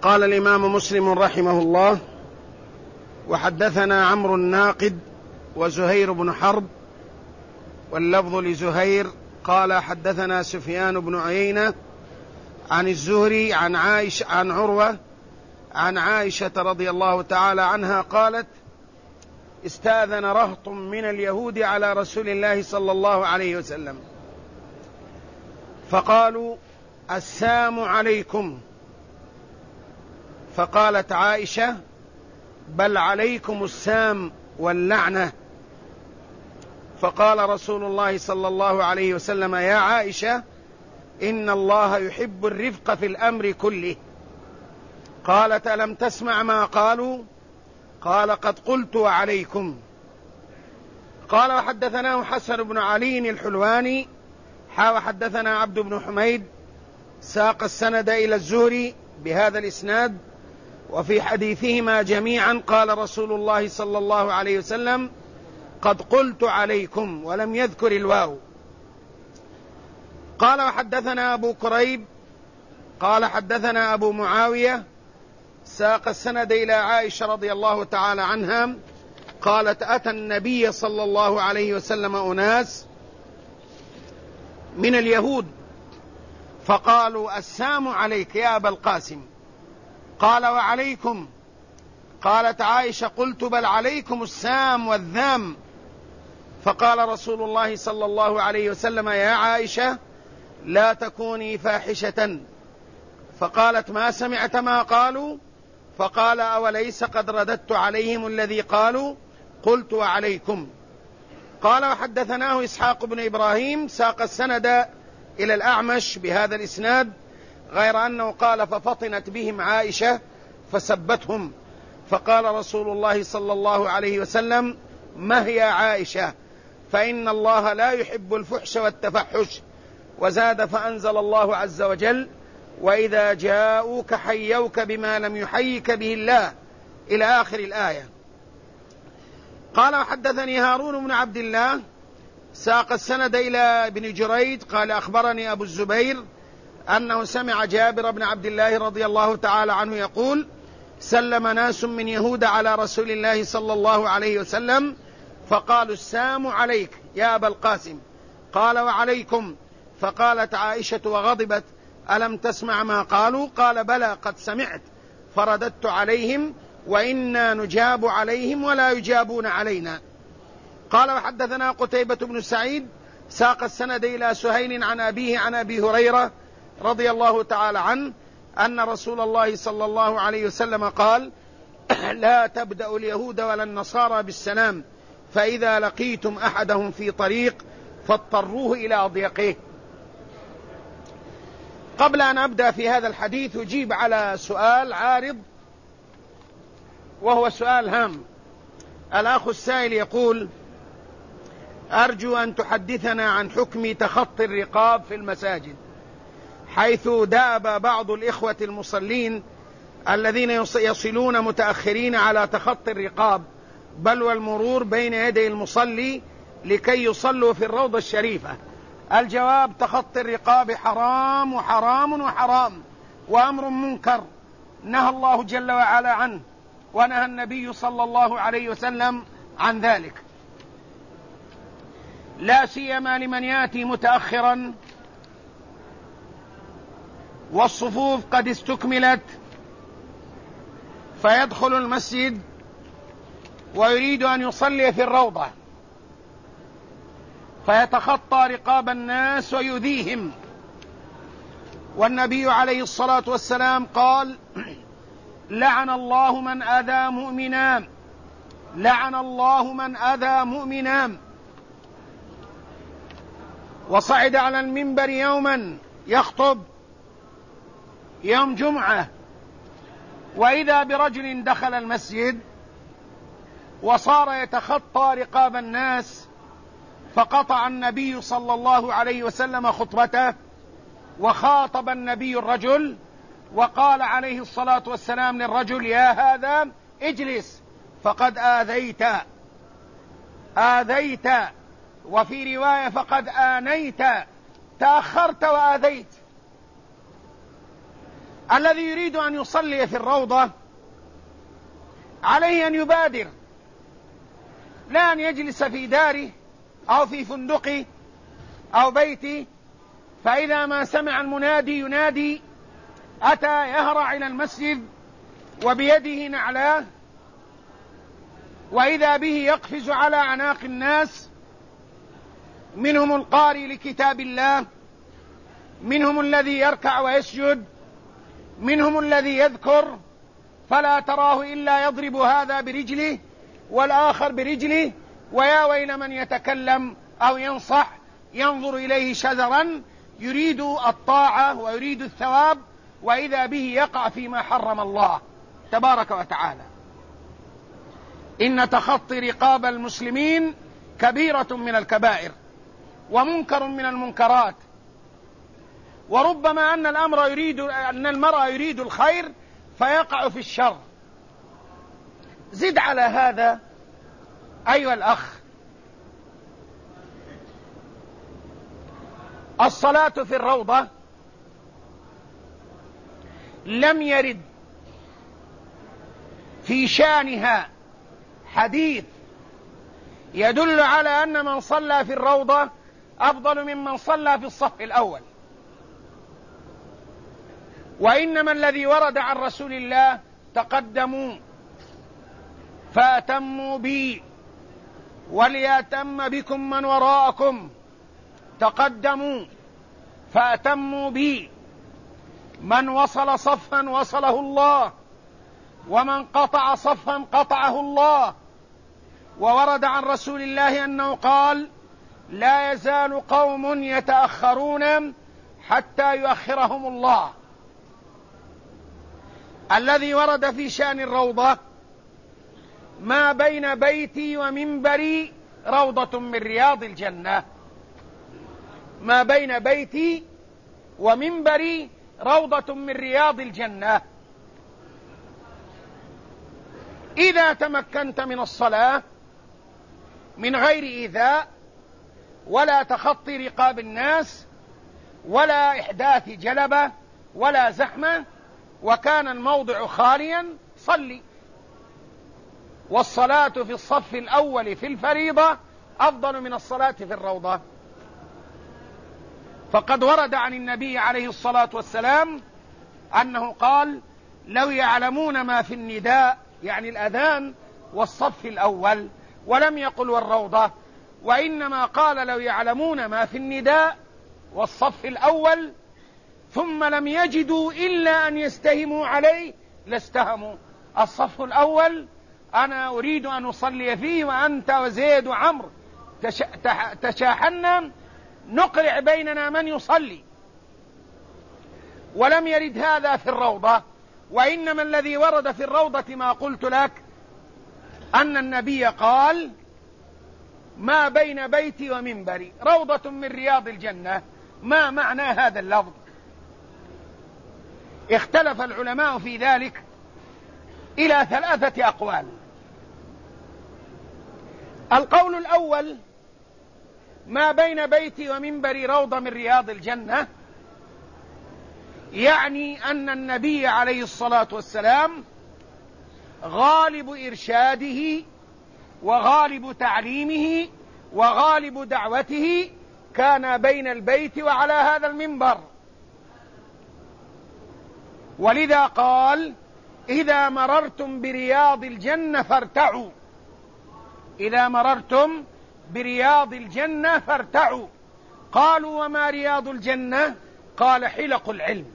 قال الإمام مسلم رحمه الله: وحدثنا عمرو الناقد وزهير بن حرب، واللفظ لزهير قال: حدثنا سفيان بن عيينة عن الزهري عن عروة عن عائشة رضي الله تعالى عنها قالت: استأذن رهط من اليهود على رسول الله صلى الله عليه وسلم فقالوا: السام عليكم. فقالت عائشة: بل عليكم السام واللعنة. فقال رسول الله صلى الله عليه وسلم: يا عائشة، إن الله يحب الرفق في الأمر كله. قالت: ألم تسمع ما قالوا؟ قال: قد قلت وعليكم. قال: وحدثناه حسن بن علي الحلواني وحدثنا عبد بن حميد ساق السند إلى الزهري بهذا الإسناد، وفي حديثهما جميعا قال رسول الله صلى الله عليه وسلم: قد قلت عليكم، ولم يذكر الواو. قال: وحدثنا أبو كريب قال: حدثنا أبو معاوية ساق السند إلى عائشة رضي الله تعالى عنها قالت: أتى النبي صلى الله عليه وسلم أناس من اليهود فقالوا: السام عليك يا أبا القاسم. قال: وعليكم. قالت عائشة: قلت: بل عليكم السام والذام. فقال رسول الله صلى الله عليه وسلم: يا عائشة، لا تكوني فاحشة. فقالت: ما سمعت ما قالوا؟ فقال: أوليس قد رددت عليهم الذي قالوا؟ قلت: وعليكم. قال: وحدثناه إسحاق بن إبراهيم ساق السند إلى الأعمش بهذا الإسناد، غير أنه قال: ففطنت بهم عائشة فسبتهم، فقال رسول الله صلى الله عليه وسلم: ما هي عائشة، فإن الله لا يحب الفحش والتفحش. وزاد: فأنزل الله عز وجل: وإذا جاءوك حيوك بما لم يحيك به الله، إلى آخر الآية. قال: وحدثني هارون بن عبد الله ساق السند إلى ابن جريج قال: أخبرني أبو الزبير أنه سمع جابر بن عبد الله رضي الله تعالى عنه يقول: سلم ناس من يهود على رسول الله صلى الله عليه وسلم فقالوا: السام عليك يا أبا القاسم. قال: وعليكم. فقالت عائشة وغضبت: ألم تسمع ما قالوا؟ قال: بلى، قد سمعت، فرددت عليهم، وإنا نجاب عليهم ولا يجابون علينا. قال: وحدثنا قتيبة بن سعيد ساق السند إلى سهيل عن أبيه عن أبي هريرة رضي الله تعالى عنه أن رسول الله صلى الله عليه وسلم قال: لا تبدأ اليهود ولا النصارى بالسلام، فإذا لقيتم أحدهم في طريق فاضطروه إلى أضيقه. قبل أن أبدأ في هذا الحديث أجيب على سؤال عارض، وهو سؤال هام. الأخ السائل يقول: أرجو أن تحدثنا عن حكم تخطي الرقاب في المساجد، حيث دأب بعض الإخوة المصلين الذين يصلون متأخرين على تخطي الرقاب، بل والمرور بين يدي المصلي لكي يصلوا في الروضة الشريفة. الجواب: تخطي الرقاب حرام وحرام وحرام، وأمر منكر نهى الله جل وعلا عنه، ونهى النبي صلى الله عليه وسلم عن ذلك، لا سيما لمن يأتي متأخرا والصفوف قد استكملت فيدخل المسجد ويريد أن يصلي في الروضة فيتخطى رقاب الناس ويؤذيهم. والنبي عليه الصلاة والسلام قال: لعن الله من أذى مؤمنا، لعن الله من أذى مؤمنا. وصعد على المنبر يوما يخطب يوم جمعة، وإذا برجل دخل المسجد وصار يتخطى رقاب الناس، فقطع النبي صلى الله عليه وسلم خطبته، وخاطب النبي الرجل وقال عليه الصلاة والسلام للرجل: يا هذا اجلس، فقد آذيت، وفي رواية: فقد آنيت، تأخرت وآذيت. الذي يريد أن يصلي في الروضة عليه أن يبادر، لا أن يجلس في داره أو في فندقه أو بيته، فإذا ما سمع المنادي ينادي أتى يهرع إلى المسجد وبيده نعلاه، وإذا به يقفز على أعناق الناس، منهم القارئ لكتاب الله، منهم الذي يركع ويسجد، منهم الذي يذكر، فلا تراه إلا يضرب هذا برجله والآخر برجله، ويا ويل من يتكلم أو ينصح ينظر إليه شذرا، يريد الطاعة ويريد الثواب، وإذا به يقع فيما حرم الله تبارك وتعالى. إن تخطي رقاب المسلمين كبيرة من الكبائر ومنكر من المنكرات، وربما أن المرء يريد الخير فيقع في الشر. زد على هذا أيها الأخ الصلاة في الروضة لم يرد في شأنها حديث يدل على أن من صلى في الروضة أفضل ممن صلى في الصف الأول، وإنما الذي ورد عن رسول الله تقدموا فأتموا بي وليأتم بكم من وراءكم، تقدموا فأتموا بي، من وصل صفا وصله الله، ومن قطع صفا قطعه الله. وورد عن رسول الله أنه قال لا يزال قوم يتأخرون حتى يؤخرهم الله. الذي ورد في شأن الروضة ما بين بيتي ومنبري روضة من رياض الجنة، ما بين بيتي ومنبري روضة من رياض الجنة. إذا تمكنت من الصلاة من غير إيذاء ولا تخطي رقاب الناس ولا إحداث جلبة ولا زحمة، وكان الموضع خاليا، صلي. والصلاة في الصف الأول في الفريضة أفضل من الصلاة في الروضة، فقد ورد عن النبي عليه الصلاة والسلام أنه قال لو يعلمون ما في النداء، يعني الأذان والصف الأول، ولم يقل والروضة، وإنما قال لو يعلمون ما في النداء والصف الأول ثم لم يجدوا إلا أن يستهموا عليه لاستهموا. الصف الأول أنا أريد أن أصلي فيه وأنت وزيد وعمر تشاحنا، نقرع بيننا من يصلي. ولم يرد هذا في الروضة، وإنما الذي ورد في الروضة ما قلت لك، أن النبي قال ما بين بيتي ومنبري روضة من رياض الجنة. ما معنى هذا اللفظ؟ اختلف العلماء في ذلك إلى 3 أقوال. القول الأول ما بين بيتي ومنبري روضة من رياض الجنة، يعني أن النبي عليه الصلاة والسلام غالب إرشاده وغالب تعليمه وغالب دعوته كان بين البيت وعلى هذا المنبر، ولذا قال إذا مررتم برياض الجنة فارتعوا، إذا مررتم برياض الجنة فارتعوا. قالوا وما رياض الجنة؟ قال حلق العلم،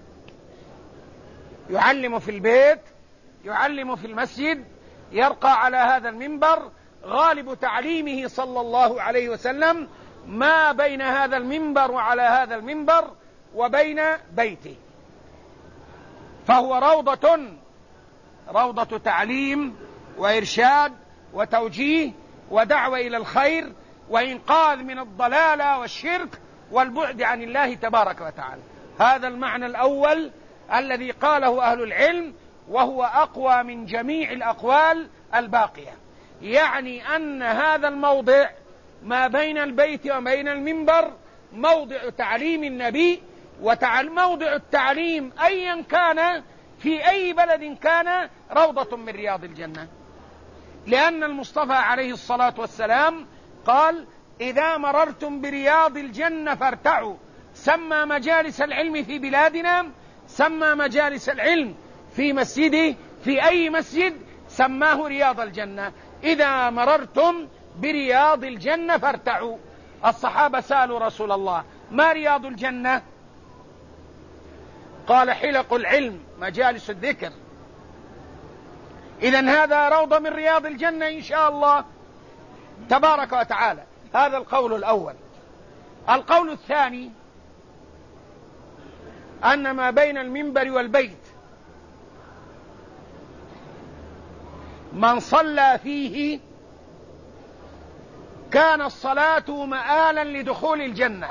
يعلم في البيت، يعلم في المسجد، يرقى على هذا المنبر، غالب تعليمه صلى الله عليه وسلم ما بين هذا المنبر وعلى هذا المنبر وبين بيته، فهو روضة تعليم وإرشاد وتوجيه ودعوة إلى الخير وإنقاذ من الضلال والشرك والبعد عن الله تبارك وتعالى. هذا المعنى الأول الذي قاله أهل العلم، وهو أقوى من جميع الأقوال الباقية، يعني أن هذا الموضع ما بين البيت وبين المنبر موضع تعليم النبي موضع التعليم أيا كان في أي بلد كان روضة من رياض الجنة، لأن المصطفى عليه الصلاة والسلام قال: إذا مررتم برياض الجنة فارتعوا. سمى مجالس العلم في بلادنا، سمى مجالس العلم في مسجده، في أي مسجد سماه رياض الجنة. إذا مررتم برياض الجنة فارتعوا. الصحابة سألوا رسول الله: ما رياض الجنة؟ قال: حلق العلم، مجالس الذكر. إذن هذا روضة من رياض الجنة إن شاء الله تبارك وتعالى. هذا القول الأول. القول الثاني أن ما بين المنبر والبيت من صلى فيه كان الصلاة مآلا لدخول الجنة.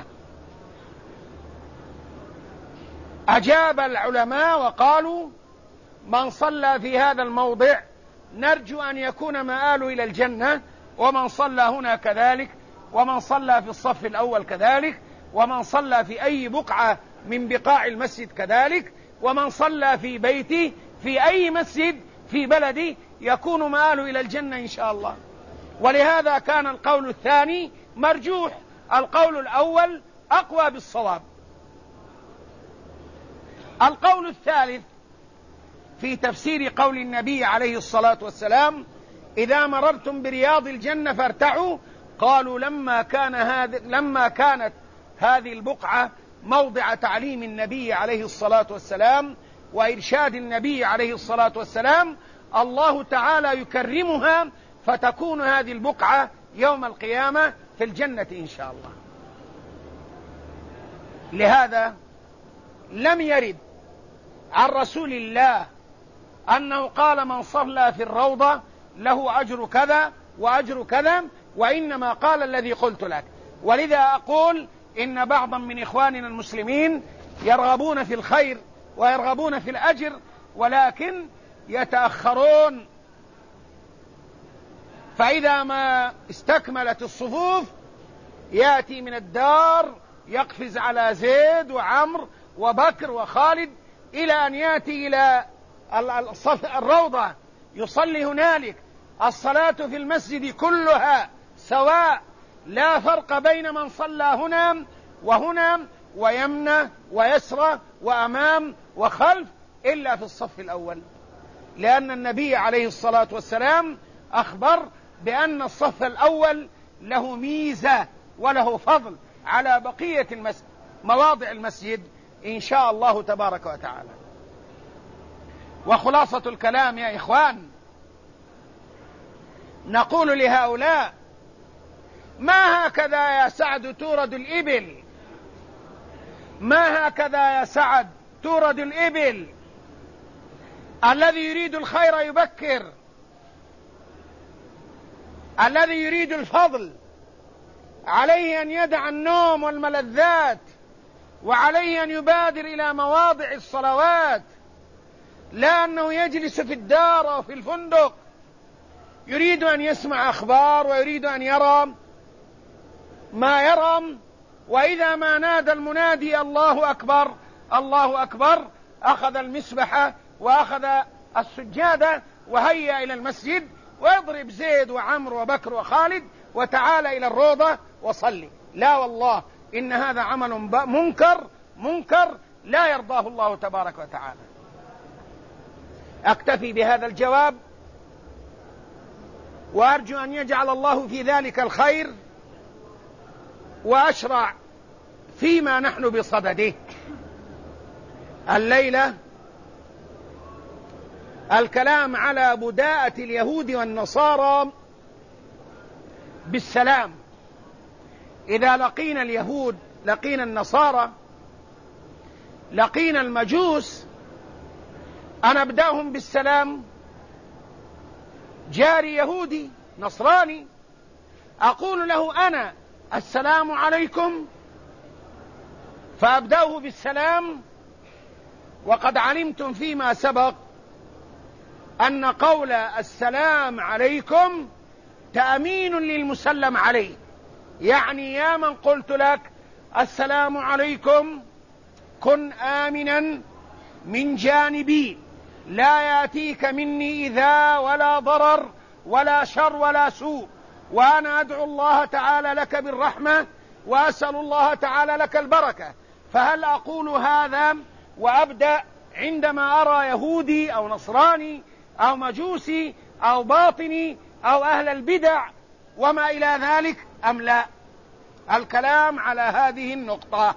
أجاب العلماء وقالوا: من صلى في هذا الموضع نرجو أن يكون مآله إلى الجنة، ومن صلى هنا كذلك، ومن صلى في الصف الأول كذلك، ومن صلى في أي بقعة من بقاع المسجد كذلك، ومن صلى في بيته في أي مسجد في بلدي يكون مآله إلى الجنة إن شاء الله. ولهذا كان القول الثاني مرجوح، القول الأول أقوى بالصواب. القول الثالث في تفسير قول النبي عليه الصلاة والسلام: إذا مررتم برياض الجنة فارتعوا، قالوا: لما كانت هذه البقعة موضع تعليم النبي عليه الصلاة والسلام وإرشاد النبي عليه الصلاة والسلام، الله تعالى يكرمها فتكون هذه البقعة يوم القيامة في الجنة إن شاء الله. لهذا لم يرد عن رسول الله أنه قال: من صلى في الروضة له أجر كذا وأجر كذا، وإنما قال الذي قلت لك. ولذا أقول إن بعضا من إخواننا المسلمين يرغبون في الخير ويرغبون في الأجر، ولكن يتأخرون، فإذا ما استكملت الصفوف يأتي من الدار يقفز على زيد وعمر وبكر وخالد إلى أن يأتي إلى الروضة يصلي هنالك. الصلاة في المسجد كلها سواء، لا فرق بين من صلى هنا وهنا ويمنى ويسرى وأمام وخلف إلا في الصف الأول، لأن النبي عليه الصلاة والسلام أخبر بأن الصف الأول له ميزة وله فضل على بقية مواضع المسجد إن شاء الله تبارك وتعالى. وخلاصة الكلام يا إخوان، نقول لهؤلاء: ما هكذا يا سعد تورد الإبل، ما هكذا يا سعد تورد الإبل. الذي يريد الخير يبكر، الذي يريد الفضل عليه أن يدع النوم والملذات، وعليه أن يبادر إلى مواضع الصلوات، لا أنه يجلس في الدار أو في الفندق يريد أن يسمع أخبار ويريد أن يرى ما يرى. وإذا ما نادى المنادي الله أكبر الله أكبر أخذ المسبحة وأخذ السجادة وهيا إلى المسجد ويضرب زيد وعمر وبكر وخالد وتعال إلى الروضة وصلي. لا والله، إن هذا عمل منكر لا يرضاه الله تبارك وتعالى. أكتفي بهذا الجواب، وأرجو أن يجعل الله في ذلك الخير، وأشرع فيما نحن بصدده. الليلة الكلام على بداءة اليهود والنصارى بالسلام. إذا لقينا اليهود، لقينا النصارى، لقينا المجوس، أنا أبدأهم بالسلام. جاري يهودي نصراني أقول له أنا السلام عليكم، فأبدأه بالسلام. وقد علمتم فيما سبق أن قول السلام عليكم تأمين للمسلم عليه، يعني يا من قلت لك السلام عليكم كن آمنا من جانبي، لا يأتيك مني إذى ولا ضرر ولا شر ولا سوء، وأنا أدعو الله تعالى لك بالرحمة وأسأل الله تعالى لك البركة. فهل أقول هذا وأبدأ عندما أرى يهودي أو نصراني أو مجوسي أو باطني أو أهل البدع وما إلى ذلك أم لا؟ الكلام على هذه النقطة.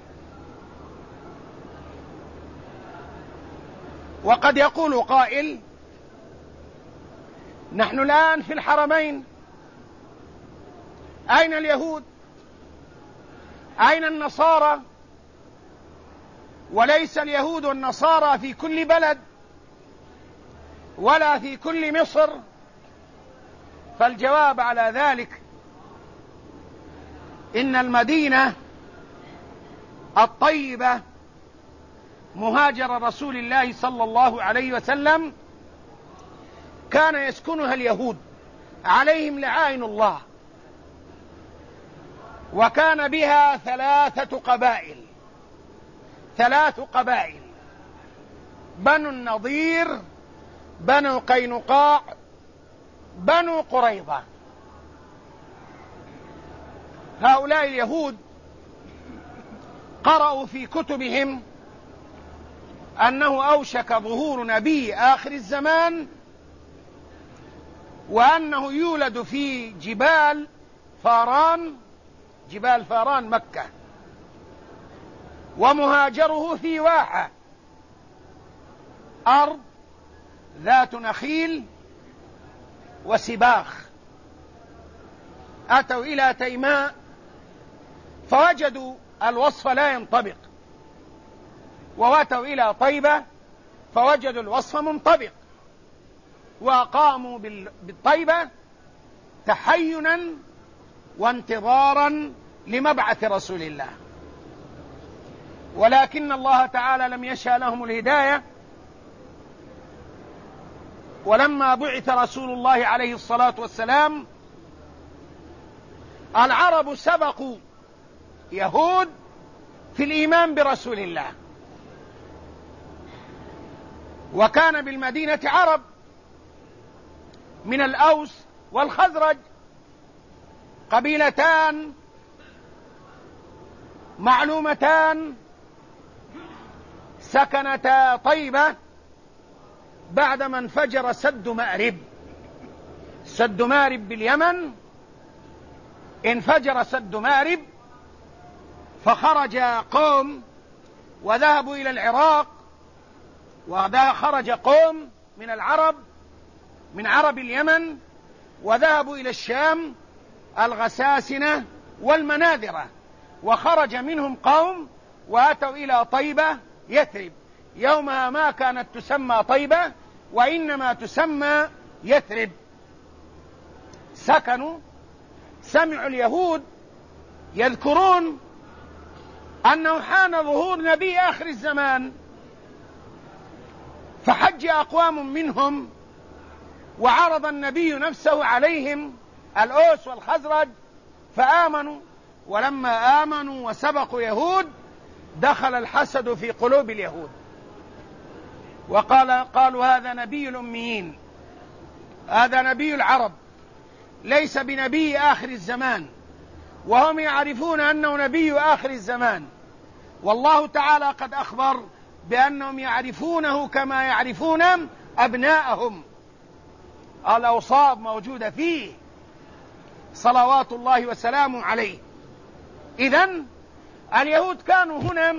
وقد يقول قائل: نحن الآن في الحرمين، أين اليهود؟ أين النصارى؟ وليس اليهود والنصارى في كل بلد ولا في كل مصر. فالجواب على ذلك إن المدينة الطيبة مهاجر رسول الله صلى الله عليه وسلم كان يسكنها اليهود عليهم لعائن الله، وكان بها 3 قبائل، 3 قبائل: بنو النضير، بنو قينقاع، بنو قريظة. هؤلاء اليهود قرأوا في كتبهم أنه أوشك ظهور نبي آخر الزمان، وأنه يولد في جبال فاران مكة، ومهاجره في واحة، أرض ذات نخيل وسباخ. أتوا إلى تيماء فوجدوا الوصف لا ينطبق، وأتوا إلى طيبة فوجدوا الوصف منطبق، وقاموا بالطيبة تحينا وانتظارا لمبعث رسول الله. ولكن الله تعالى لم يشأ لهم الهداية، ولما بعث رسول الله عليه الصلاة والسلام العرب سبقوا يهود في الإيمان برسول الله، وكان بالمدينة عرب من الأوس والخزرج، قبيلتان معلومتان سكنتا طيبة بعدما انفجر سد مأرب. سد مأرب باليمن انفجر سد مأرب، فخرج قوم وذهبوا إلى العراق، وخرج قوم من العرب من عرب اليمن وذهبوا إلى الشام، الغساسنة والمناذرة، وخرج منهم قوم وأتوا إلى طيبة يثرب. يومها ما كانت تسمى طيبة وإنما تسمى يثرب. سكنوا، سمعوا اليهود يذكرون أنه حان ظهور نبي آخر الزمان، فحج أقوام منهم وعرض النبي نفسه عليهم، الأوس والخزرج، فآمنوا. ولما آمنوا وسبقوا يهود دخل الحسد في قلوب اليهود، قالوا هذا نبي الأميين، هذا نبي العرب، ليس بنبي آخر الزمان. وهم يعرفون أنه نبي آخر الزمان، والله تعالى قد أخبر بأنهم يعرفونه كما يعرفون أبناءهم. الأوصاف موجودة فيه صلوات الله وسلامه عليه. إذن اليهود كانوا هنا،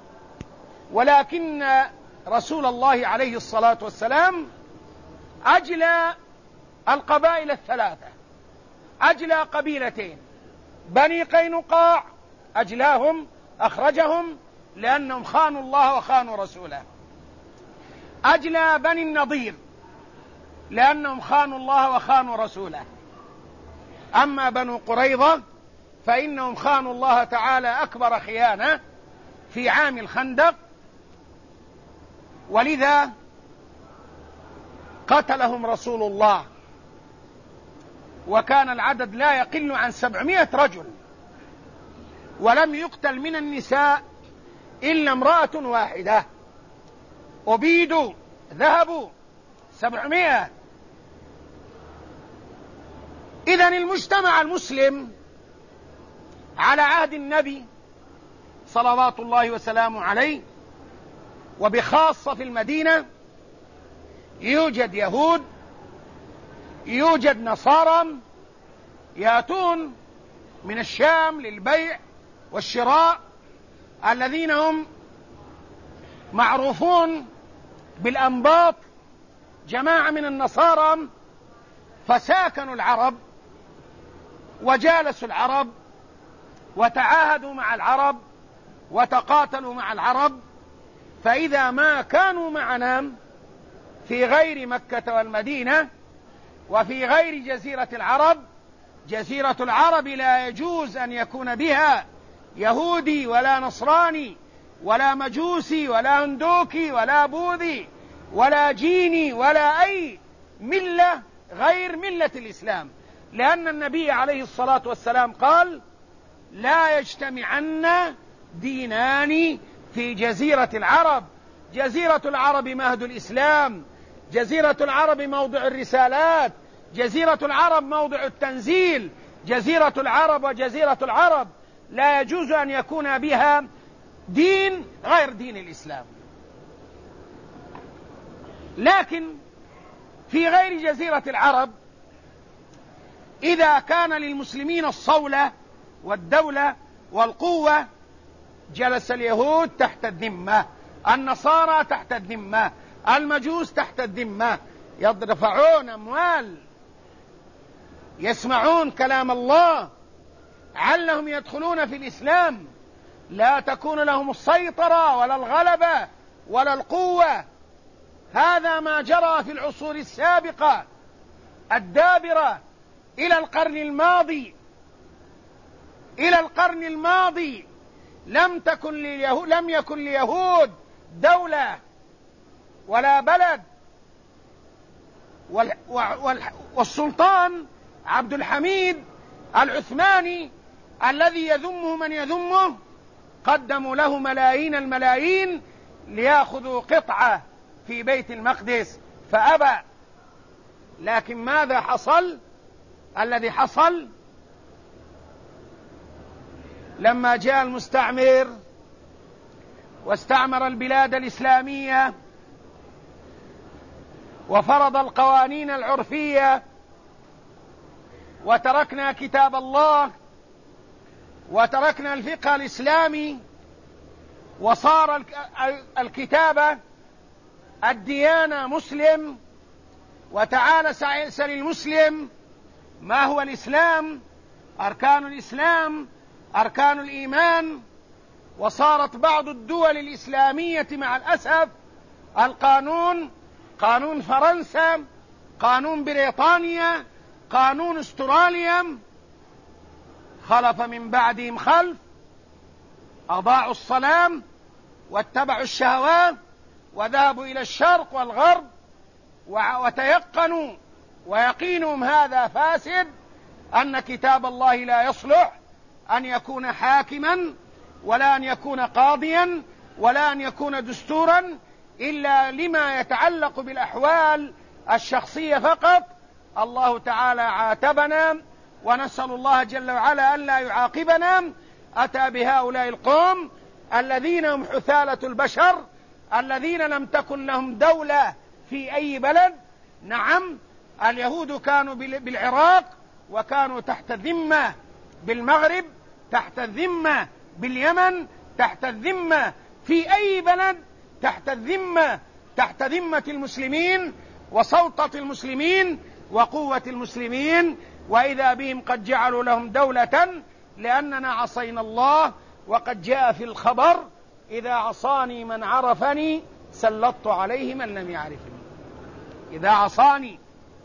ولكن رسول الله عليه الصلاة والسلام أجلى القبائل 3، أجلى قبيلتين: بني قينقاع أجلاهم، أخرجهم لأنهم خانوا الله وخانوا رسوله. أجلى بني النضير لأنهم خانوا الله وخانوا رسوله. أما بنو قريظة فإنهم خانوا الله تعالى أكبر خيانة في عام الخندق، ولذا قتلهم رسول الله، وكان العدد لا يقل عن 700 رجل، ولم يقتل من النساء إلا امرأة واحدة. أبيدوا ذهبوا 700. إذن المجتمع المسلم على عهد النبي صلوات الله وسلامه عليه، وبخاصة في المدينة، يوجد يهود، يوجد نصارى يأتون من الشام للبيع والشراء، الذين هم معروفون بالأنباط، جماعة من النصارى، فساكنوا العرب وجالسوا العرب وتعاهدوا مع العرب وتقاتلوا مع العرب. فإذا ما كانوا معنا في غير مكة والمدينة وفي غير جزيرة العرب، جزيرة العرب لا يجوز أن يكون بها يهودي ولا نصراني ولا مجوسي ولا هندوكي ولا بوذي ولا جيني ولا أي ملة غير ملة الإسلام، لأن النبي عليه الصلاة والسلام قال: لا يجتمعن دينان في جزيرة العرب. جزيرة العرب مهد الإسلام، جزيرة العرب موضع الرسالات، جزيرة العرب موضع التنزيل. جزيرة العرب وجزيرة العرب لا يجوز أن يكون بها دين غير دين الإسلام. لكن في غير جزيرة العرب، إذا كان للمسلمين الصولة والدولة والقوة، جلس اليهود تحت الذمة، النصارى تحت الذمة، المجوس تحت الذمة، يدفعون أموال، يسمعون كلام الله علهم يدخلون في الإسلام، لا تكون لهم السيطرة ولا الغلبة ولا القوة. هذا ما جرى في العصور السابقة الدابرة إلى القرن الماضي. إلى القرن الماضي لم يكن ليهود دولة ولا بلد، والسلطان عبد الحميد العثماني الذي يذمه من يذمه قدموا له ملايين الملايين ليأخذوا قطعة في بيت المقدس فأبى. لكن ماذا حصل؟ الذي حصل لما جاء المستعمر واستعمر البلاد الإسلامية وفرض القوانين العرفية، وتركنا كتاب الله وتركنا الفقه الإسلامي، وصار الكتابة الديانة مسلم، وتعالى سأل المسلم ما هو الإسلام، أركان الإسلام، أركان الإيمان. وصارت بعض الدول الإسلامية مع الأسف القانون، قانون فرنسا، قانون بريطانيا، قانون استراليا، خلف من بعدهم خلف أضاعوا الصلاة واتبعوا الشهوات وذهبوا إلى الشرق والغرب وتيقنوا ويقينهم هذا فاسد، أن كتاب الله لا يصلح أن يكون حاكما ولا أن يكون قاضيا ولا أن يكون دستورا إلا لما يتعلق بالأحوال الشخصية فقط. الله تعالى عاتبنا، ونسأل الله جل وعلا أن لا يعاقبنا. أتى بهؤلاء القوم الذين هم حثالة البشر، الذين لم تكن لهم دولة في أي بلد. نعم، اليهود كانوا بالعراق، وكانوا تحت الذمة بالمغرب، تحت الذمة باليمن، تحت الذمة في أي بلد، تحت الذمة، تحت ذمة المسلمين وسلطة المسلمين وقوة المسلمين. وإذا بهم قد جعلوا لهم دولة لأننا عصينا الله. وقد جاء في الخبر: إذا عصاني من عرفني سلطت عليه من لم يعرفني. إذا عصاني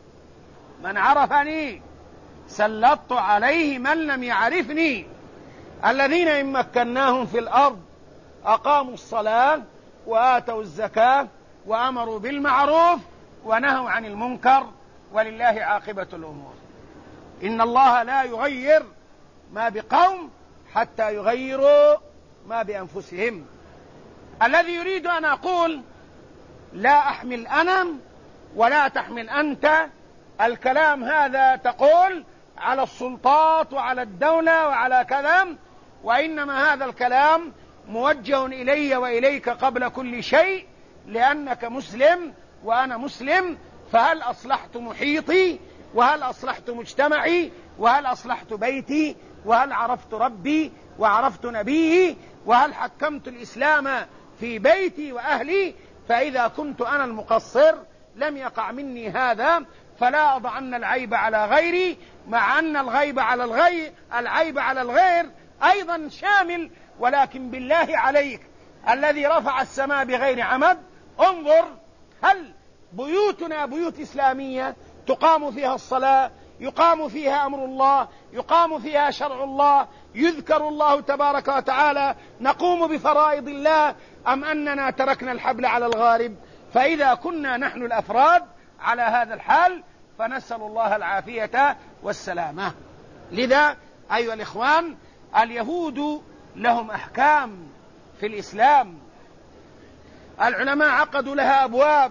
من عرفني سلطت عليه من لم يعرفني. الذين إن مكناهم في الأرض أقاموا الصلاة وآتوا الزكاة وأمروا بالمعروف ونهوا عن المنكر، ولله عاقبة الأمور. إن الله لا يغير ما بقوم حتى يغيروا ما بأنفسهم. الذي يريد أن أقول لا أحمل أنا ولا تحمل أنت، الكلام هذا تقول على السلطات وعلى الدولة وعلى كذا، وإنما هذا الكلام موجه إلي وإليك قبل كل شيء، لأنك مسلم وأنا مسلم. فهل أصلحت محيطي؟ وهل أصلحت مجتمعي؟ وهل أصلحت بيتي؟ وهل عرفت ربي وعرفت نبيه؟ وهل حكمت الإسلام في بيتي وأهلي؟ فإذا كنت أنا المقصر لم يقع مني هذا، فلا أضعن العيب على غيري، مع أن العيب على الغير أيضا شامل. ولكن بالله عليك الذي رفع السماء بغير عمد، انظر هل بيوتنا بيوت إسلامية تقام فيها الصلاة، يقام فيها أمر الله، يقام فيها شرع الله، يذكر الله تبارك وتعالى، نقوم بفرائض الله، أم أننا تركنا الحبل على الغارب؟ فإذا كنا نحن الأفراد على هذا الحال فنسأل الله العافية والسلامة. لذا أيها الإخوان، اليهود لهم أحكام في الإسلام، العلماء عقدوا لها أبواب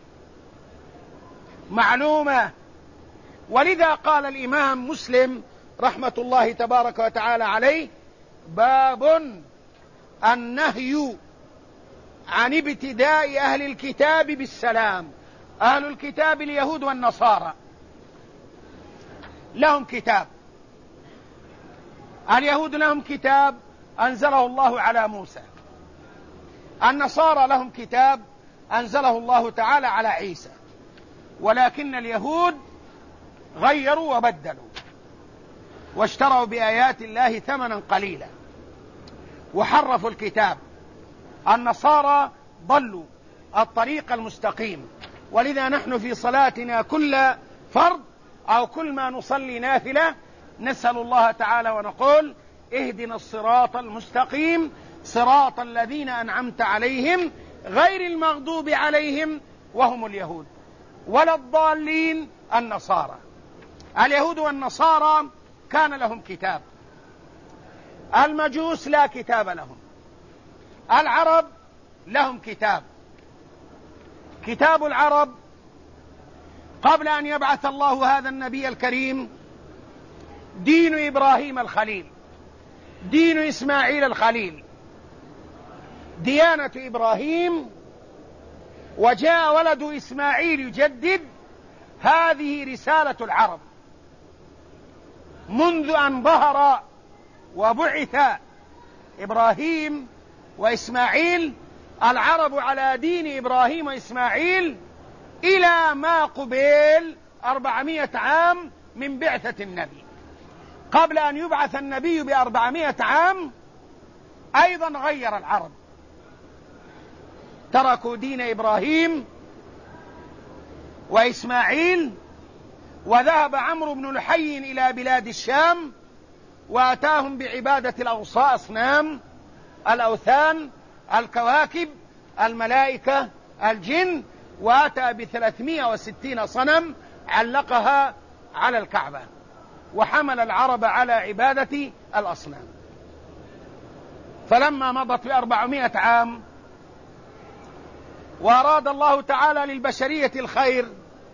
معلومة، ولذا قال الإمام مسلم رحمة الله تبارك وتعالى عليه: باب النهي عن ابتداء أهل الكتاب بالسلام. أهل الكتاب اليهود والنصارى لهم كتاب، اليهود لهم كتاب أنزله الله على موسى، النصارى لهم كتاب أنزله الله تعالى على عيسى، ولكن اليهود غيروا وبدلوا واشتروا بآيات الله ثمنا قليلا وحرفوا الكتاب. النصارى ضلوا الطريق المستقيم، ولذا نحن في صلاتنا كل فرض أو كل ما نصلي نافلة نسأل الله تعالى ونقول: اهدنا الصراط المستقيم صراط الذين أنعمت عليهم غير المغضوب عليهم وهم اليهود ولا الضالين النصارى. اليهود والنصارى كان لهم كتاب، المجوس لا كتاب لهم، العرب لهم كتاب. كتاب العرب قبل أن يبعث الله هذا النبي الكريم دين إبراهيم الخليل، دين إسماعيل الخليل، ديانة إبراهيم، وجاء ولد إسماعيل يجدد. هذه رسالة العرب منذ أن ظهر وبعث إبراهيم وإسماعيل، العرب على دين إبراهيم وإسماعيل إلى ما قبيل 400 عام من بعثة النبي. قبل أن يبعث النبي ب400 عام أيضا غير العرب، تركوا دين إبراهيم وإسماعيل، وذهب عمرو بن لحي إلى بلاد الشام وأتاهم بعبادة الأصنام، الأوثان، الكواكب، الملائكة، الجن، وأتى ب360 صنم علقها على الكعبة، وحمل العرب على عبادة الأصنام. فلما مضت ب400 عام وأراد الله تعالى للبشرية الخير،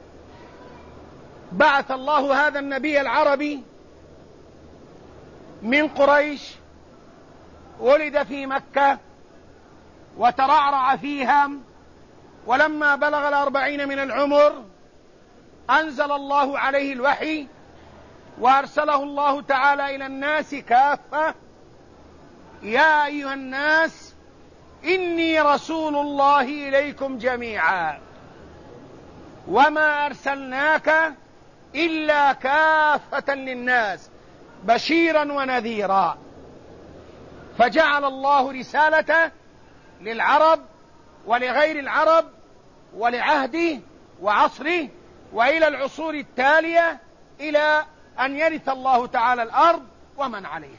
بعث الله هذا النبي العربي من قريش، ولد في مكة وترعرع فيها، ولما بلغ 40 من العمر أنزل الله عليه الوحي وأرسله الله تعالى إلى الناس كافة: يا أيها الناس إني رسول الله إليكم جميعا وما أرسلناك إلا كافة للناس بشيرا ونذيرا. فجعل الله رسالته للعرب ولغير العرب ولعهده وعصره وإلى العصور التالية إلى أن يرث الله تعالى الأرض ومن عليها.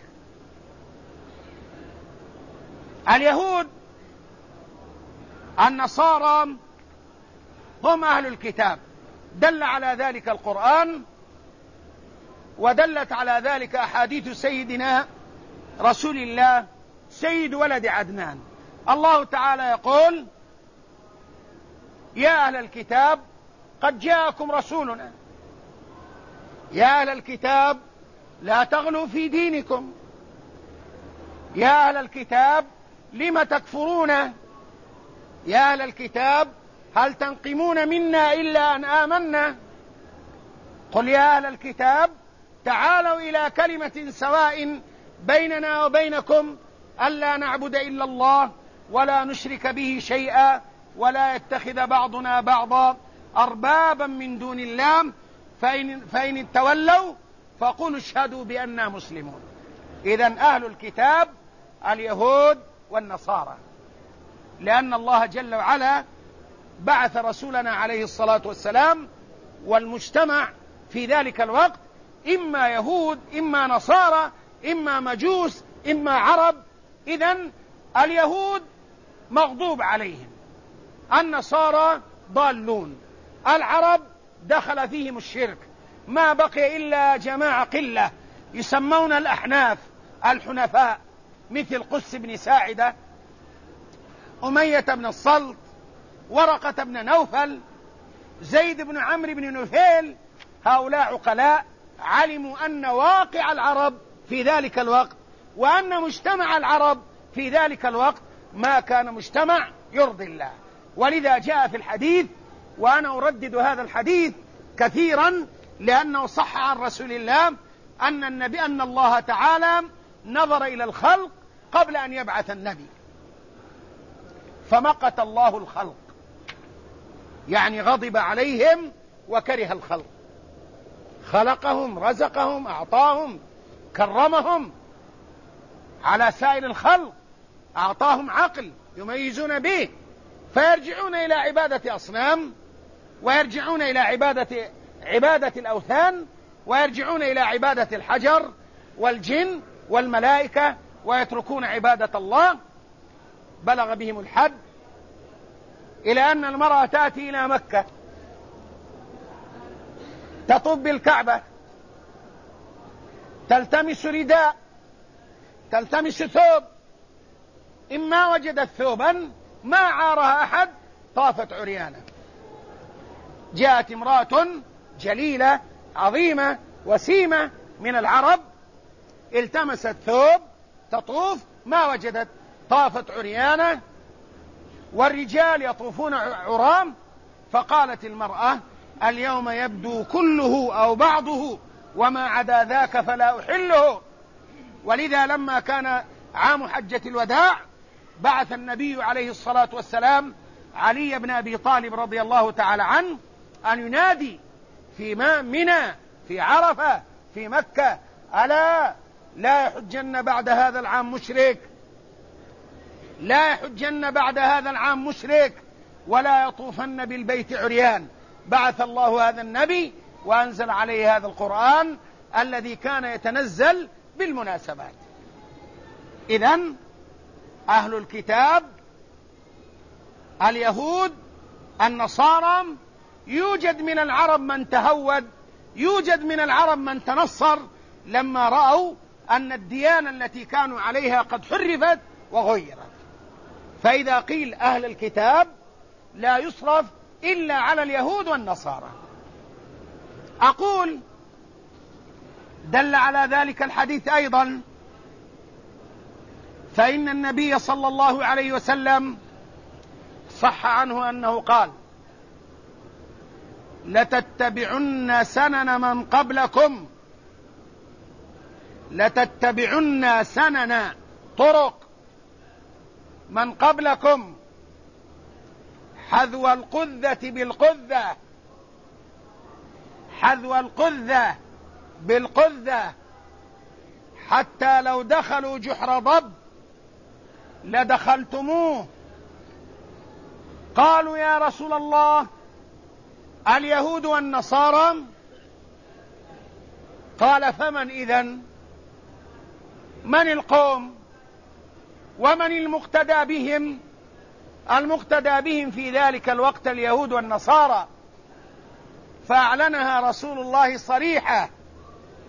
اليهود النصارى هم أهل الكتاب، دل على ذلك القرآن، ودلت على ذلك أحاديث سيدنا رسول الله سيد ولد عدنان الله تعالى يقول: يا أهل الكتاب قد جاءكم رسولنا. يا أهل الكتاب لا تغلوا في دينكم. يا أهل الكتاب لم تكفرون؟ يا أهل الكتاب هل تنقمون منا إلا أن آمنا؟ قل يا أهل الكتاب تعالوا إلى كلمة سواء بيننا وبينكم ألا نعبد إلا الله ولا نشرك به شيئا ولا يتخذ بعضنا بعضا أربابا من دون الله فإن تولوا فقولوا اشهدوا بأننا مسلمون. إذن أهل الكتاب اليهود والنصارى، لأن الله جل وعلا بعث رسولنا عليه الصلاة والسلام، والمجتمع في ذلك الوقت إما يهود إما نصارى إما مجوس إما عرب. إذن اليهود مغضوب عليهم، النصارى ضالون، العرب دخل فيهم الشرك، ما بقي إلا جماعة قلة يسمون الأحناف الحنفاء، مثل قس بن ساعدة، أمية بن الصلت، ورقة بن نوفل، زيد بن عمرو بن نفيل. هؤلاء عقلاء علموا أن واقع العرب في ذلك الوقت وأن مجتمع العرب في ذلك الوقت ما كان مجتمع يرضي الله. ولذا جاء في الحديث، وأنا أردد هذا الحديث كثيرا لأنه صح عن رسول الله، أن الله تعالى نظر إلى الخلق قبل أن يبعث النبي فمقت الله الخلق، يعني غضب عليهم وكره الخلق، خلقهم رزقهم أعطاهم كرمهم على سائر الخلق، أعطاهم عقل يميزون به، فيرجعون إلى عبادة أصنام، ويرجعون إلى عبادة الأوثان، ويرجعون إلى عبادة الحجر والجن والملائكة، ويتركون عبادة الله. بلغ بهم الحد إلى أن المرأة تأتي إلى مكة تطوف بالكعبة، تلتمس رداء، تلتمس ثوب، إما وجدت ثوبا ما عارها أحد طافت عريانة. جاءت امرأة جليلة عظيمة وسيمة من العرب، التمست ثوب تطوف ما وجدت، طافت عريانة، والرجال يطوفون عرام. فقالت المرأة: اليوم يبدو كله أو بعضه وما عدا ذاك فلا أحله. ولذا لما كان عام حجة الوداع بعث النبي عليه الصلاة والسلام علي بن أبي طالب رضي الله تعالى عنه أن ينادي في منى، في عرفة، في مكة: ألا لا يحجن بعد هذا العام مشرك، لا يحجن بعد هذا العام مشرك، ولا يطوفن بالبيت عريان. بعث الله هذا النبي وأنزل عليه هذا القرآن الذي كان يتنزل بالمناسبات. إذن أهل الكتاب اليهود النصارى، يوجد من العرب من تهود، يوجد من العرب من تنصر لما رأوا أن الديانة التي كانوا عليها قد حرفت وغيرت. فإذا قيل أهل الكتاب لا يصرف إلا على اليهود والنصارى. أقول دل على ذلك الحديث أيضا، فإن النبي صلى الله عليه وسلم صح عنه أنه قال: لتتبعن سنن من قبلكم، لتتبعن سنن طرق من قبلكم حذو القذة بالقذة، حذو القذة بالقذة، حتى لو دخلوا جحر ضب لدخلتموه. قالوا: يا رسول الله اليهود والنصارى؟ قال: فمن إذن؟ من القوم ومن المقتدى بهم؟ المقتدى بهم في ذلك الوقت اليهود والنصارى. فأعلنها رسول الله صريحة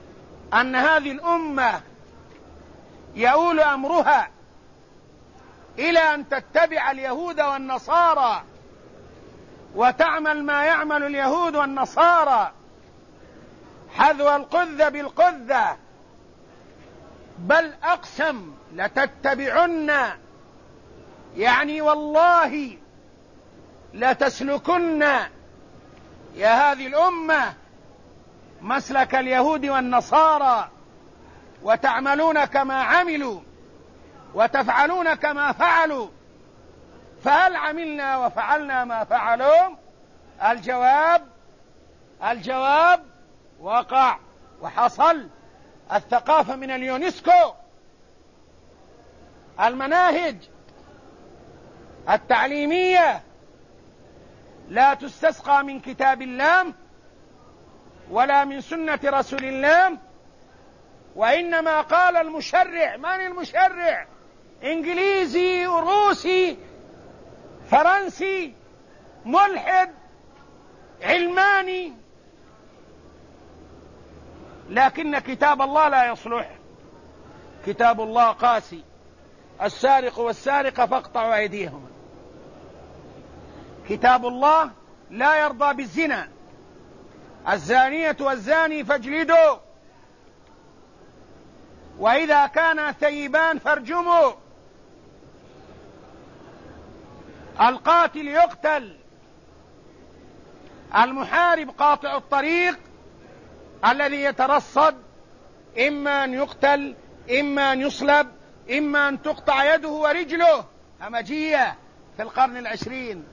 أن هذه الأمة يؤول أمرها إلى أن تتبع اليهود والنصارى وتعمل ما يعمل اليهود والنصارى، حذو القذة بالقذة، بل أقسم لتتبعن، يعني والله لتسلكن يا هذه الأمة مسلك اليهود والنصارى، وتعملون كما عملوا وتفعلون كما فعلوا. فهل عملنا وفعلنا ما فعلوا؟ الجواب وقع وحصل. الثقافة من اليونسكو، المناهج التعليمية لا تستسقى من كتاب الله ولا من سنة رسول الله، وإنما قال المشرع. من المشرع؟ إنجليزي، روسي، فرنسي، ملحد، علماني. لكن كتاب الله لا يصلح. كتاب الله قاسي: السارق والسارقة فاقطعوا أيديهما. كتاب الله لا يرضى بالزنا: الزانية والزاني فاجلدوا، وإذا كانا ثيبان فارجموا، القاتل يقتل، المحارب قاطع الطريق الذي يترصد إما أن يقتل، إما أن يصلب، إما أن تقطع يده ورجله. همجية في القرن العشرين.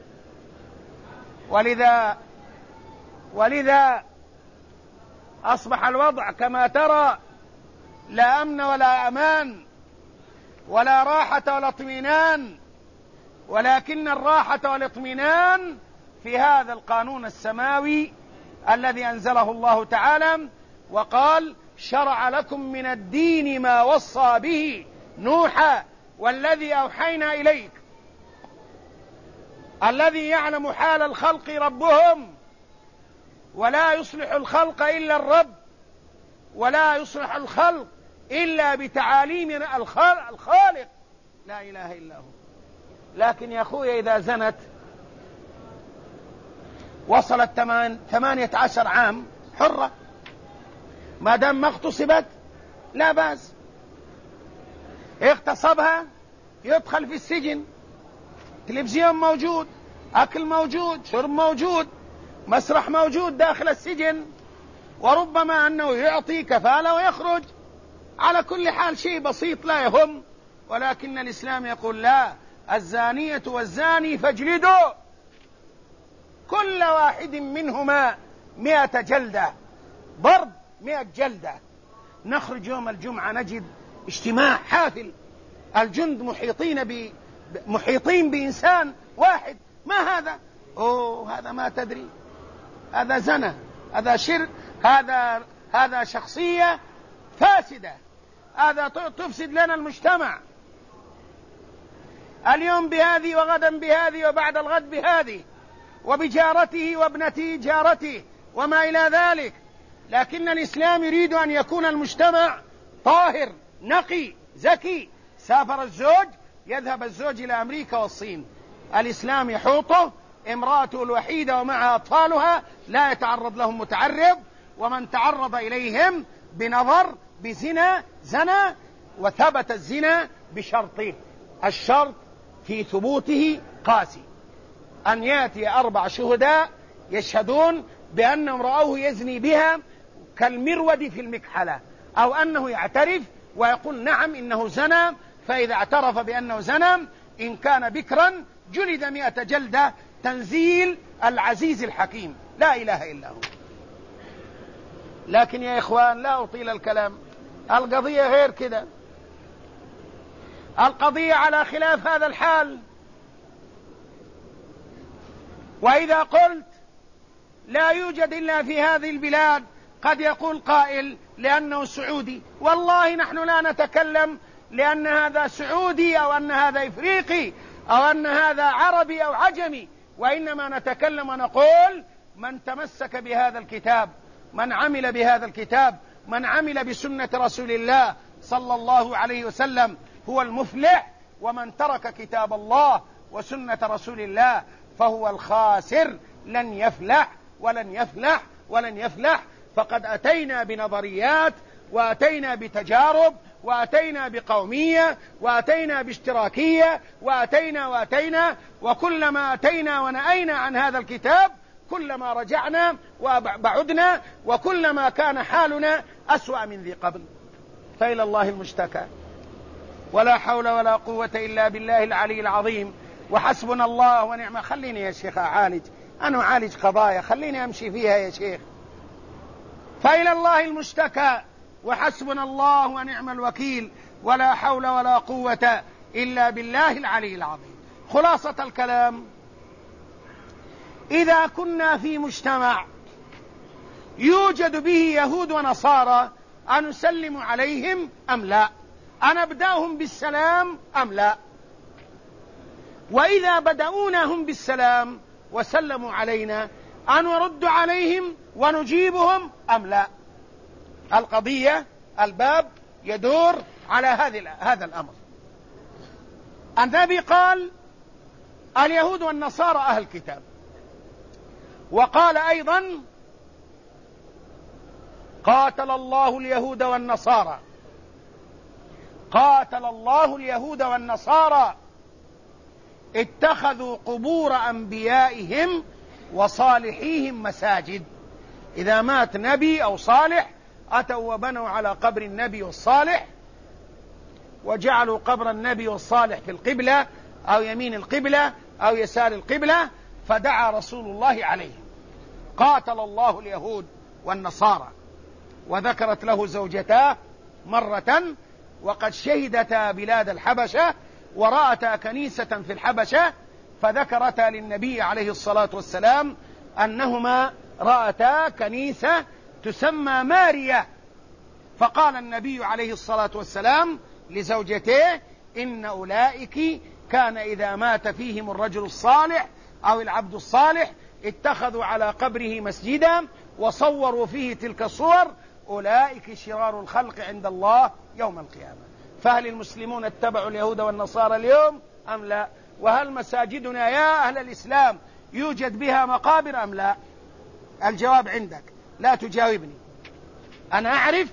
ولذا أصبح الوضع كما ترى: لا أمن ولا أمان ولا راحة ولا اطمئنان، ولكن الراحة والاطمئنان في هذا القانون السماوي الذي أنزله الله تعالى، وقال: شرع لكم من الدين ما وصى به نوحا والذي أوحينا إليك. الذي يعلم حال الخلق ربهم، ولا يصلح الخلق إلا الرب، ولا يصلح الخلق إلا بتعاليم الخالق، لا إله إلا هو. لكن يا أخوي إذا زنت وصلت 18 عام حرة، ما دام ما اغتصبت لا بأس. اغتصبها يدخل في السجن، تلفزيون موجود، أكل موجود، شرب موجود، مسرح موجود داخل السجن، وربما أنه يعطي كفالة ويخرج. على كل حال شيء بسيط لا يهم. ولكن الإسلام يقول: لا، الزانية والزاني فاجلدوا كل واحد منهما 100 جلدة، ضرب 100 جلدة. نخرج يوم الجمعة نجد اجتماع حافل، الجند محيطين بإنسان واحد. ما هذا؟ هذا ما تدري، هذا زنا، هذا شرك، هذا شخصية فاسدة، هذا تفسد لنا المجتمع. اليوم بهذه وغدا بهذه وبعد الغد بهذه، وبجارته وابنته جارته وما إلى ذلك. لكن الإسلام يريد أن يكون المجتمع طاهر نقي زكي. سافر الزوج، يذهب الزوج إلى أمريكا والصين، الإسلام يحوطه، امرأته الوحيدة ومعها أطفالها لا يتعرض لهم متعرض، ومن تعرض إليهم بنظر بزنا زنا، وثبت الزنا بشرطه. الشرط في ثبوته قاسي: أن يأتي 4 شهداء يشهدون بأنهم رأوه يزني بها كالمرود في المكحلة، أو أنه يعترف ويقول: نعم إنه زنى. فإذا اعترف بأنه زنى، إن كان بكرا جلد 100 جلدة، تنزيل العزيز الحكيم، لا إله إلا هو. لكن يا إخوان لا أطيل الكلام، القضية غير كده. القضية على خلاف هذا الحال. وإذا قلت لا يوجد إلا في هذه البلاد، قد يقول قائل: لأنه سعودي. والله نحن لا نتكلم لأن هذا سعودي أو أن هذا إفريقي أو أن هذا عربي أو عجمي، وإنما نتكلم ونقول: من تمسك بهذا الكتاب، من عمل بهذا الكتاب، من عمل بسنة رسول الله صلى الله عليه وسلم هو المفلح، ومن ترك كتاب الله وسنة رسول الله فهو الخاسر، لن يفلح ولن يفلح ولن يفلح. فقد أتينا بنظريات، وأتينا بتجارب، وأتينا بقومية، وأتينا باشتراكية، وأتينا وكلما أتينا ونأينا عن هذا الكتاب كلما رجعنا وبعدنا، وكلما كان حالنا أسوأ من ذي قبل. فإلى الله المشتكى، ولا حول ولا قوة إلا بالله العلي العظيم، وحسبنا الله ونعم. خليني يا شيخ أعالج، أنا أعالج قضايا، خليني أمشي فيها يا شيخ. فإلى الله المشتكى، وحسبنا الله ونعم الوكيل، ولا حول ولا قوة إلا بالله العلي العظيم. خلاصة الكلام: إذا كنا في مجتمع يوجد به يهود ونصارى، أنسلم عليهم أم لا؟ أنبدأهم بالسلام أم لا؟ وإذا بدأوناهم بالسلام وسلموا علينا، أن نرد عليهم ونجيبهم أم لا؟ القضية، الباب يدور على هذا الأمر. النبي قال: اليهود والنصارى أهل الكتاب، وقال أيضا: قاتل الله اليهود والنصارى، قاتل الله اليهود والنصارى اتخذوا قبور أنبيائهم وصالحيهم مساجد. إذا مات نبي أو صالح أتوا وبنوا على قبر النبي والصالح، وجعلوا قبر النبي والصالح في القبلة أو يمين القبلة أو يسار القبلة، فدعا رسول الله عليهم. قاتل الله اليهود والنصارى. وذكرت له زوجتاه مرة، وقد شهدتا بلاد الحبشة ورأتا كنيسة في الحبشة، فذكرتا للنبي عليه الصلاة والسلام أنهما رأتا كنيسة تسمى ماريا. فقال النبي عليه الصلاة والسلام لزوجته: إن أولئك كان إذا مات فيهم الرجل الصالح أو العبد الصالح اتخذوا على قبره مسجدا وصوروا فيه تلك الصور، أولئك شرار الخلق عند الله يوم القيامة. فهل المسلمون اتبعوا اليهود والنصارى اليوم أم لا؟ وهل مساجدنا يا أهل الإسلام يوجد بها مقابر أم لا؟ الجواب عندك، لا تجاوبني. أنا أعرف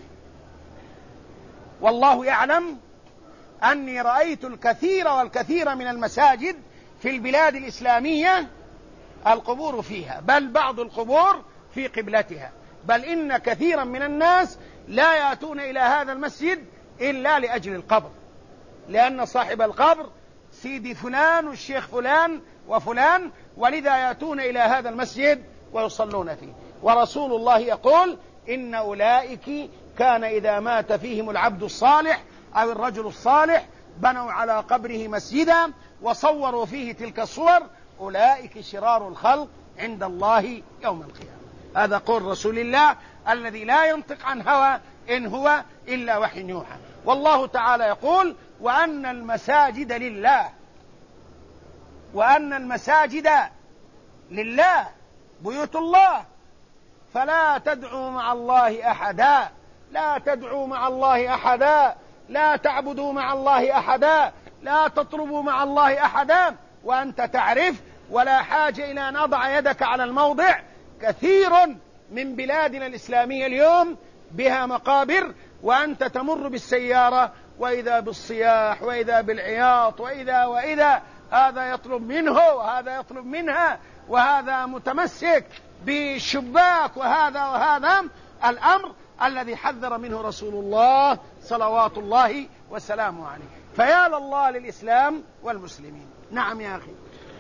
والله يعلم أني رأيت الكثير والكثير من المساجد في البلاد الإسلامية القبور فيها، بل بعض القبور في قبلتها، بل إن كثيرا من الناس لا يأتون إلى هذا المسجد إلا لأجل القبر، لأن صاحب القبر سيدي فلان والشيخ فلان وفلان، ولذا يأتون إلى هذا المسجد ويصلون فيه. ورسول الله يقول: إن أولئك كان إذا مات فيهم العبد الصالح أو الرجل الصالح بنوا على قبره مسجدا وصوروا فيه تلك الصور، أولئك شرار الخلق عند الله يوم القيامة. هذا قول رسول الله الذي لا ينطق عن هوى إن هو إلا وحي يوحى. والله تعالى يقول: وأن المساجد لله، وأن المساجد لله بيوت الله، فلا تدعوا مع الله أحدا، لا تدعوا مع الله أحدا، لا تعبدوا مع الله أحدا، لا تطلبوا مع الله أحدا. وأنت تعرف، ولا حاجة إلى أن أضع يدك على الموضع، كثير من بلادنا الإسلامية اليوم بها مقابر، وأنت تمر بالسيارة وإذا بالصياح وإذا بالعياط وإذا هذا يطلب منه وهذا يطلب منها، وهذا متمسك بالشباك وهذا الأمر الذي حذر منه رسول الله صلوات الله وسلامه عليه. فيا لله للإسلام والمسلمين. نعم يا أخي.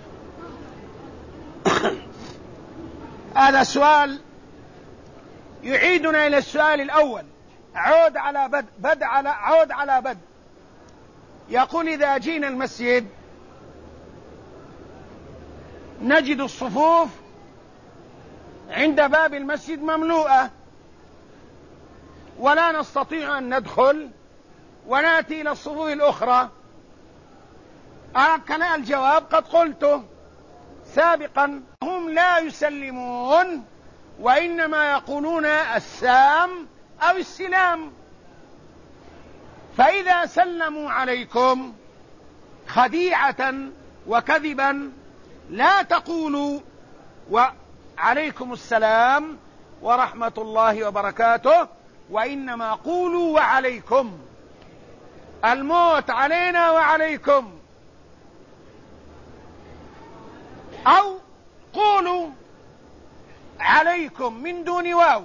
هذا سؤال يعيدنا إلى السؤال الأول، عود على بدء. يقول: إذا جينا المسجد نجد الصفوف عند باب المسجد مملوءة، ولا نستطيع أن ندخل، ونأتي إلى الصفوف الأخرى. الجواب قد قلته سابقا: هم لا يسلمون، وإنما يقولون السام أو السلام. فإذا سلموا عليكم خديعة وكذبا لا تقولوا وعليكم السلام ورحمة الله وبركاته، وإنما قولوا وعليكم، الموت علينا وعليكم، أو قولوا عليكم من دون واو،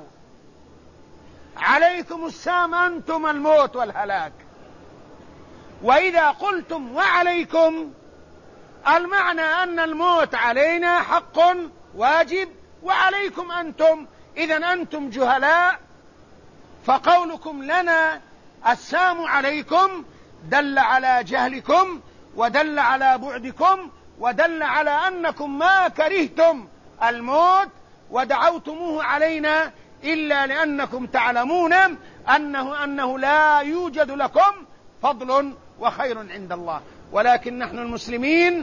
عليكم السام أنتم الموت والهلاك. وإذا قلتم وعليكم المعنى أن الموت علينا حق واجب وعليكم أنتم، إذن أنتم جهلاء، فقولكم لنا السام عليكم دل على جهلكم ودل على بعدكم ودل على أنكم ما كرهتم الموت ودعوتموه علينا إلا لأنكم تعلمون أنه لا يوجد لكم فضل وخير عند الله. ولكن نحن المسلمين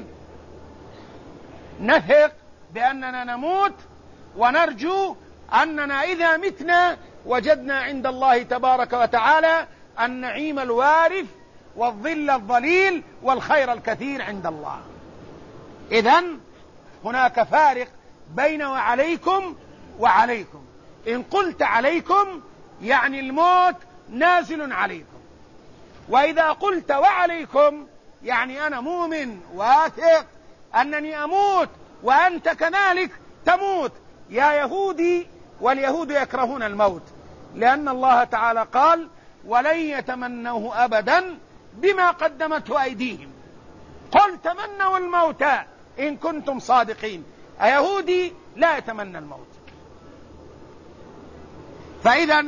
نثق بأننا نموت، ونرجو أننا إذا متنا وجدنا عند الله تبارك وتعالى النعيم الوارث والظل الظليل والخير الكثير عند الله. إذن هناك فارق بين وعليكم وعليكم. إن قلت عليكم يعني الموت نازل عليكم، وإذا قلت وعليكم يعني أنا مؤمن واثق أنني أموت وأنت كذلك تموت يا يهودي. واليهود يكرهون الموت، لأن الله تعالى قال ولن يتمنوه أبدا بما قدمته أيديهم، قل تمنوا الموت إن كنتم صادقين. يهودي لا يتمنى الموت. فإذا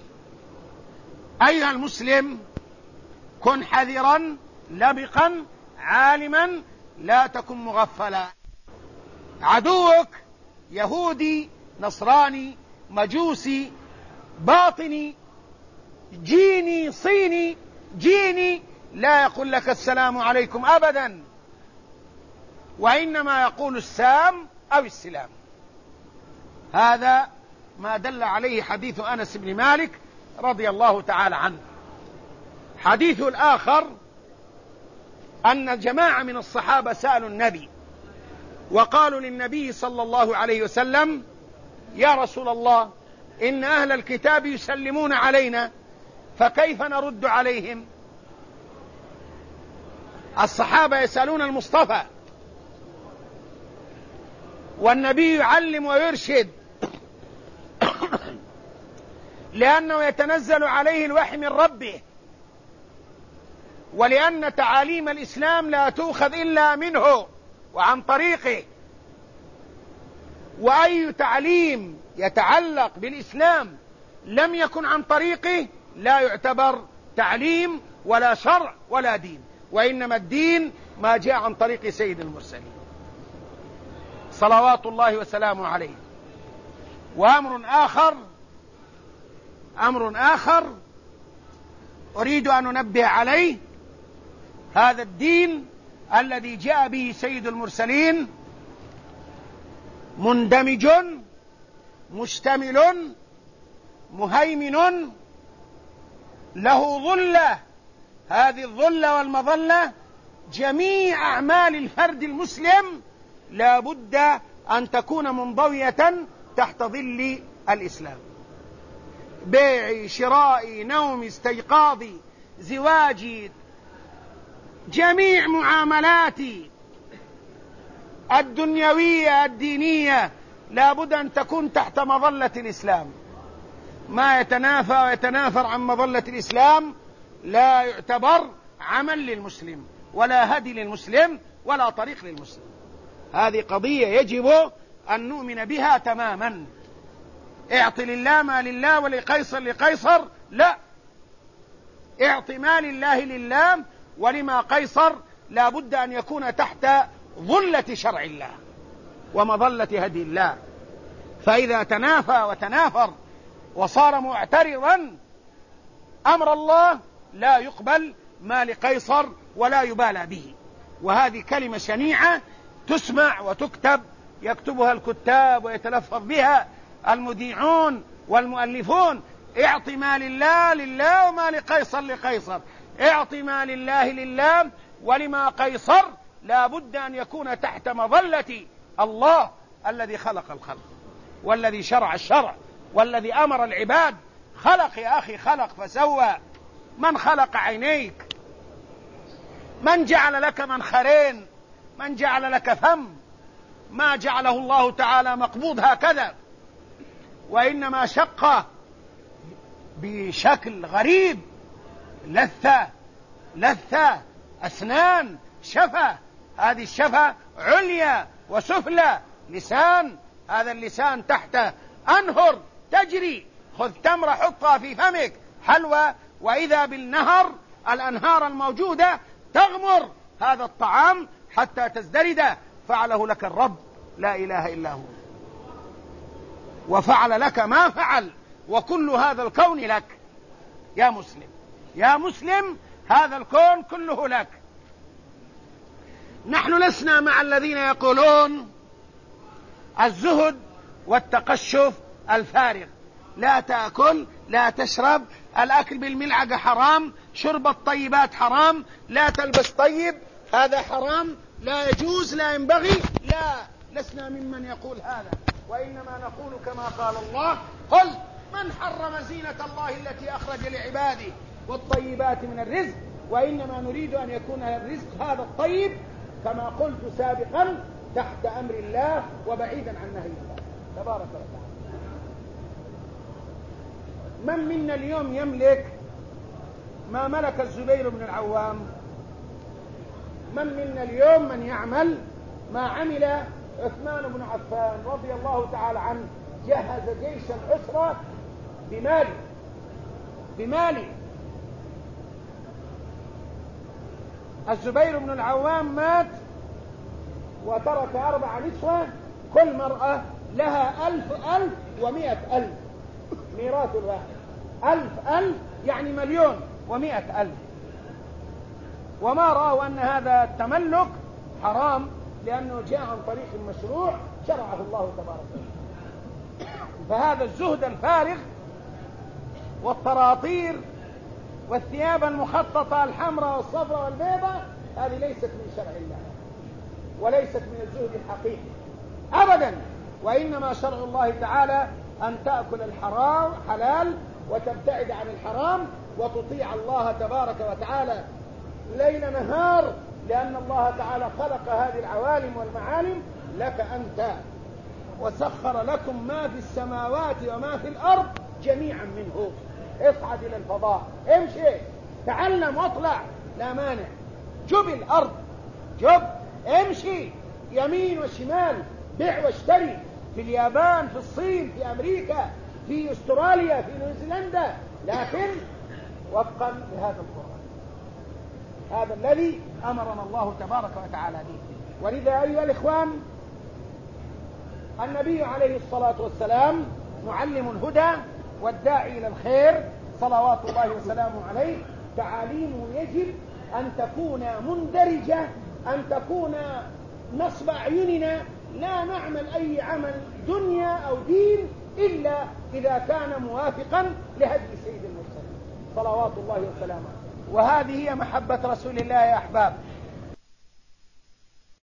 أيها المسلم كن حذرا لبقا عالما، لا تكن مغفلا. عدوك يهودي نصراني مجوسي باطني جيني صيني جيني لا يقول لك السلام عليكم أبدا، وإنما يقول السام أو السلام. هذا ما دل عليه حديث أنس بن مالك رضي الله تعالى عنه. حديث الآخر أن جماعة من الصحابة سألوا النبي وقالوا للنبي صلى الله عليه وسلم يا رسول الله إن أهل الكتاب يسلمون علينا فكيف نرد عليهم؟ الصحابة يسألون المصطفى والنبي يعلم ويرشد لأنه يتنزل عليه الوحي من ربه، ولأن تعاليم الإسلام لا تؤخذ إلا منه وعن طريقه، وأي تعليم يتعلق بالإسلام لم يكن عن طريقه لا يعتبر تعليم ولا شرع ولا دين، وإنما الدين ما جاء عن طريق سيد المرسلين صلوات الله وسلامه عليه. وأمر آخر أريد أن أنبه عليه، هذا الدين الذي جاء به سيد المرسلين مندمج مشتمل مهيمن له ظلة، هذه الظلة والمظلة جميع أعمال الفرد المسلم لا بد أن تكون منضوية تحت ظل الإسلام. بيعي شرائي نومي استيقاظي زواجي جميع معاملاتي الدنيوية الدينية لا بد أن تكون تحت مظلة الإسلام. ما يتنافى ويتنافر عن مظلة الإسلام لا يعتبر عمل للمسلم ولا هدي للمسلم ولا طريق للمسلم. هذه قضية يجب أن نؤمن بها تماما. اعط لله ما لله ولقيصر لقيصر، لا، اعط ما لله لله، ولما قيصر لا بد أن يكون تحت ظلة شرع الله ومظلة هدي الله. فإذا تنافى وتنافر وصار معترضا أمر الله لا يقبل ما لقيصر ولا يبالى به. وهذه كلمة شنيعة تسمع وتكتب، يكتبها الكتاب ويتلفظ بها المذيعون والمؤلفون. اعط ما لله لله وما لقيصر لقيصر، اعط ما لله لله ولما قيصر لا بد أن يكون تحت مظلة الله الذي خلق الخلق والذي شرع الشرع والذي أمر العباد. خلق يا أخي، خلق فسوى. من خلق عينيك؟ من جعل لك منخرين؟ من جعل لك فم؟ ما جعله الله تعالى مقبوض هكذا، وإنما شق بشكل غريب، لثة أسنان، شفة، هذه الشفة عليا وسفلى، لسان، هذا اللسان تحته أنهر تجري، خذ تمرة حطها في فمك حلوى، وإذا بالنهر، الأنهار الموجودة تغمر هذا الطعام حتى تزدرد. فعله لك الرب لا إله إلا هو، وفعل لك ما فعل، وكل هذا الكون لك يا مسلم، يا مسلم، هذا الكون كله لك. نحن لسنا مع الذين يقولون الزهد والتقشف الفارغ، لا تأكل، لا تشرب، الأكل بالملعقة حرام، شرب الطيبات حرام، لا تلبس طيب، هذا حرام، لا يجوز، لا ينبغي. لا، لسنا ممن يقول هذا، وإنما نقول كما قال الله: قل من حرم زينة الله التي أخرج لعباده والطيبات من الرزق، وإنما نريد أن يكون الرزق هذا الطيب كما قلت سابقا تحت أمر الله وبعيدا عن نهي الله تبارك وتعالى. من منا اليوم يملك ما ملك الزبير بن العوام؟ من منا اليوم من يعمل ما عمل عثمان بن عفان رضي الله تعالى عنه؟ جهز جيش العسرة بماله. الزبير بن العوام مات وترك 4 نسوة، كل مرأة لها 1,100,000 ميراث الواحد، 1,000 يعني 1,100,000. وما رأوا أن هذا التملك حرام لأنه جاء عن طريق المشروع شرعه الله تبارك وتعالى. فهذا الزهد الفارغ والطراطير والثياب المخططة الحمراء والصفراء والبيضاء، هذه ليست من شرع الله وليست من الزهد الحقيقي أبدا، وإنما شرع الله تعالى أن تأكل الحرام حلال وتبتعد عن الحرام وتطيع الله تبارك وتعالى ليل نهار، لأن الله تعالى خلق هذه العوالم والمعالم لك أنت، وسخر لكم ما في السماوات وما في الأرض جميعا منه. اصعد إلى الفضاء، امشي، تعلم واطلع، لا مانع. جب الأرض، امشي يمين وشمال، بيع واشتري في اليابان، في الصين، في أمريكا، في أستراليا، في نيوزيلندا، لكن وفقا لهذا القرآن، هذا الذي أمرنا الله تبارك وتعالى به. ولذا أيها الإخوان، النبي عليه الصلاة والسلام معلم الهدى والداعي إلى الخير صلوات الله وسلامه عليه، تعاليمه يجب أن تكون مندرجة، أن تكون نصب أعيننا، لا نعمل أي عمل دنيا أو دين إلا إذا كان موافقا لهدي سيد المرسلين صلوات الله وسلامه. وهذه هي محبة رسول الله يا أحباب.